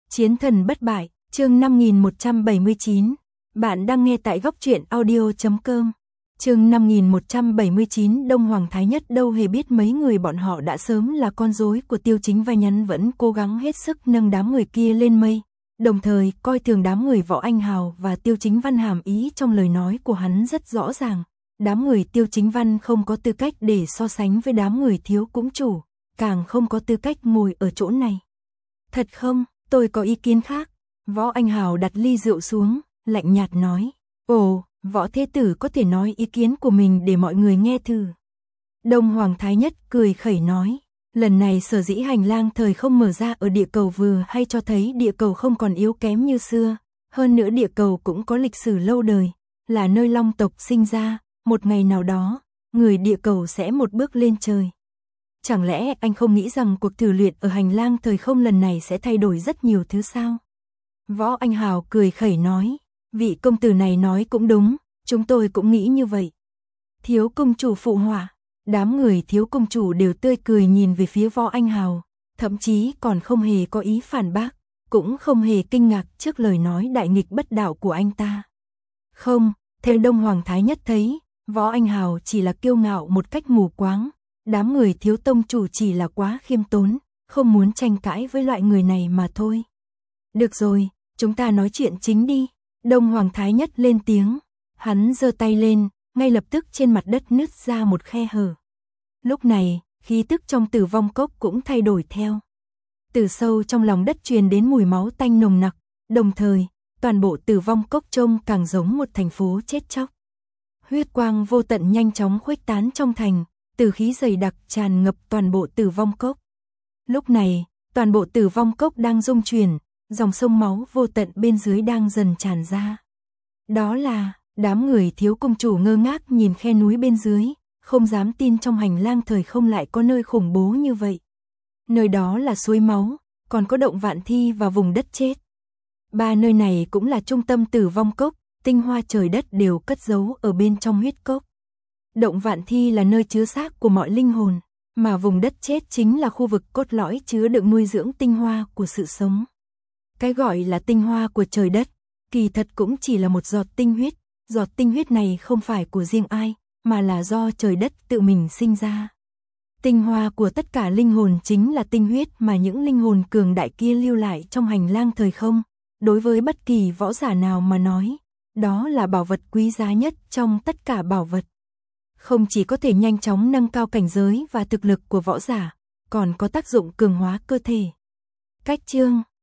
Chiến thần bất bại, chương 5179. Bạn đang nghe tại góc truyện audio.com. Chương 5179. Đông Hoàng Thái Nhất đâu hề biết mấy người bọn họ đã sớm là con rối của Tiêu Chính Vai, nhắn vẫn cố gắng hết sức nâng đám người kia lên mây, đồng thời coi thường đám người Võ Anh Hào và Tiêu Chính Văn. Hàm ý trong lời nói của hắn rất rõ ràng, đám người Tiêu Chính Văn không có tư cách để so sánh với đám người Thiếu Cũng Chủ, càng không có tư cách ngồi ở chỗ này. Thật không? Tôi có ý kiến khác. Võ Anh Hào đặt ly rượu xuống, lạnh nhạt nói. Ồ, Võ Thế Tử có thể nói ý kiến của mình để mọi người nghe thử. Đông Hoàng Thái Nhất cười khẩy nói. Lần này sở dĩ hành lang thời không mở ra ở địa cầu vừa hay cho thấy địa cầu không còn yếu kém như xưa. Hơn nữa địa cầu cũng có lịch sử lâu đời, là nơi long tộc sinh ra. Một ngày nào đó, người địa cầu sẽ một bước lên trời. Chẳng lẽ anh không nghĩ rằng cuộc thử luyện ở hành lang thời không lần này sẽ thay đổi rất nhiều thứ sao? Võ Anh Hào cười khẩy nói, vị công tử này nói cũng đúng, chúng tôi cũng nghĩ như vậy. Thiếu công chủ phụ họa, đám người Thiếu công chủ đều tươi cười nhìn về phía Võ Anh Hào, thậm chí còn không hề có ý phản bác, cũng không hề kinh ngạc trước lời nói đại nghịch bất đạo của anh ta. Không, theo Đông Hoàng Thái Nhất thấy, Võ Anh Hào chỉ là kiêu ngạo một cách mù quáng. Đám người Thiếu tông chủ chỉ là quá khiêm tốn, không muốn tranh cãi với loại người này mà thôi. Được rồi, chúng ta nói chuyện chính đi. Đông Hoàng Thái Nhất lên tiếng, hắn giơ tay lên, ngay lập tức trên mặt đất nứt ra một khe hở. Lúc này, khí tức trong Tử Vong Cốc cũng thay đổi theo. Từ sâu trong lòng đất truyền đến mùi máu tanh nồng nặc, đồng thời, toàn bộ Tử Vong Cốc trông càng giống một thành phố chết chóc. Huyết quang vô tận nhanh chóng khuếch tán trong thành. Tử khí dày đặc tràn ngập toàn bộ Tử Vong Cốc. Lúc này, toàn bộ Tử Vong Cốc đang rung chuyển, dòng sông máu vô tận bên dưới đang dần tràn ra. Đó là, đám người Thiếu công chủ ngơ ngác nhìn khe núi bên dưới, không dám tin trong hành lang thời không lại có nơi khủng bố như vậy. Nơi đó là suối máu, còn có động Vạn Thi và vùng đất chết. Ba nơi này cũng là trung tâm Tử Vong Cốc, tinh hoa trời đất đều cất giấu ở bên trong huyết cốc. Động Vạn Thi là nơi chứa xác của mọi linh hồn, mà vùng đất chết chính là khu vực cốt lõi chứa đựng nuôi dưỡng tinh hoa của sự sống. Cái gọi là tinh hoa của trời đất, kỳ thật cũng chỉ là một giọt tinh huyết này không phải của riêng ai, mà là do trời đất tự mình sinh ra. Tinh hoa của tất cả linh hồn chính là tinh huyết mà những linh hồn cường đại kia lưu lại trong hành lang thời không. Đối với bất kỳ võ giả nào mà nói, đó là bảo vật quý giá nhất trong tất cả bảo vật. Không chỉ có thể nhanh chóng nâng cao cảnh giới và thực lực của võ giả, còn có tác dụng cường hóa cơ thể. Cách chương